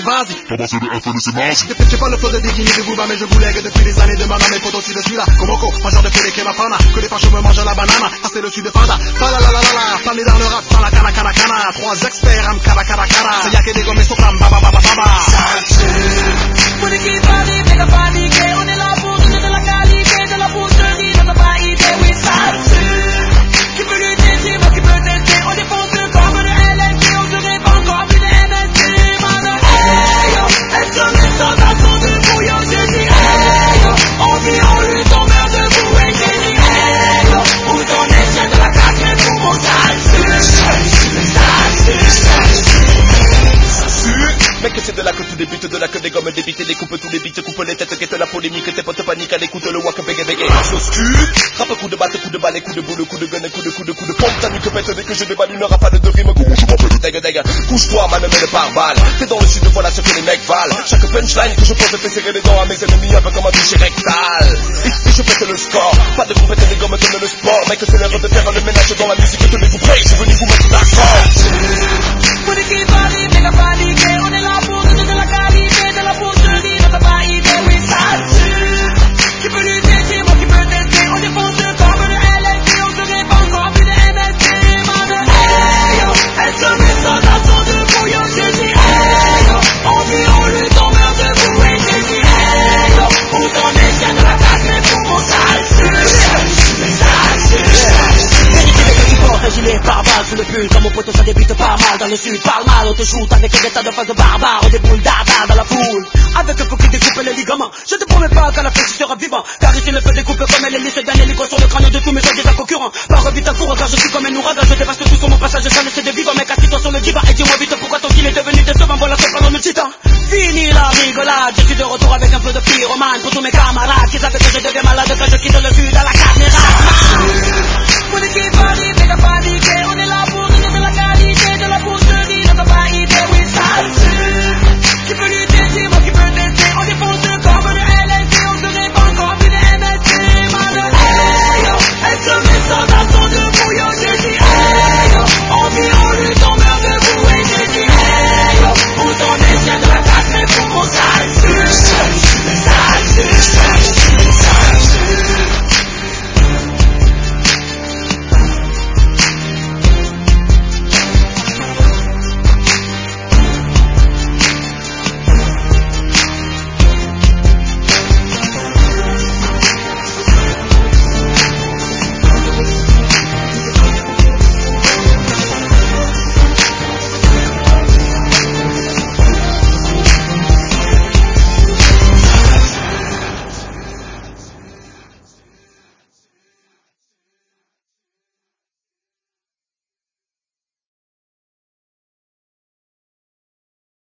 vas-y. T'as passé le FL et c'est nazi. J'ai pas le flow de bikini de Booba, mais je vous lègue depuis des années de maintenant. Mes potos aussi de celui-là. Komoko, majeur de Félix et ma pana. Que les fachos me mangent à la banane. Ça c'est le sud de Fada. Falalalala, famille dans le rap, dans la cana cana cana. Trois experts, am cara cara cara. C'est y'a que des gommes et sopram, baba baba baba. Pour les qui parlent, mais qu'à paniquer. On est là pour donner de la qualité, de la boucherie, de la pas idée, oui ça tue. Qui peut lutter, c'est moi qui peux tester. On défonce le corps de LNG, on se répand comme une MST. Hey yo, est-ce que mes soldats sont debout, yo, j'ai dit hey yo. On vit en lutte, on meurt debout, et j'ai dit hey yo. Où t'en es, chien de la craque, mais pour mon Mec c'est de là que tout débute, de là que des gommes débitent, des coupes tous les beats, coupe les têtes, guette la polémique, tes potes paniquent à l'écoute, le wack bégué bégué. Chose cul, rappe coup de batte, coup de balai, coup de boule, coup de gun, coup de pompe, ta nuque pète dès que je déballe une rafale de rime. Comment je m'appelle? Dégage, couche-toi, ma mène par balle. T'es dans le sud, voilà ce que les mecs valent. Chaque punchline que je pose fait serrer les dents à mes ennemis, un peu comme un boucher rectal. Et je pète le score, pas de compète, des gommes comme le sport. Mec c'est l'heure de faire le ménage dans la musique, tenez-vous prêts, je suis venu vous mettre d'accord. Pour les qui parlent, mais qu'à paniquer. On est là pour donner de la qualité, de la boucherie, de la pas idée, oui ça tue. Qui peut lutter, c'est moi qui peux tester. On défonce le corps de LNG, on se répand comme une MST. Hey yo, est-ce que mes soldats sont debout, yo, j'ai dit hey yo. On vit en lutte, on meurt debout, et j'ai dit hey yo. Où t'en es, chien de la casse, mais pour mon sale un gilet pare-balles sous le pull. Quand mon poteau ça débute pas mal dans le sud. Parle mal, on te shoot avec des tas de phases de barbares. On déboule dada dans la foule. Avec un coquille découpe les ligaments. Je te promets pas qu'à la fin tu seras vivant. Car ici le feu découpe comme elle est lisse d'un hélico sur le crâne de tous mes déjà concurrents. Par vite à court car je suis comme un ouragan. Je dévaste tout sur mon passage, je laisse de vivre. Mais assis-toi sur le diva et dis-moi vite pourquoi ton kill est devenu décevant. Voilà c'est pendant le titan. Fini la rigolade, je suis de retour avec un peu de pyromane. Pour tous mes camarades qui savent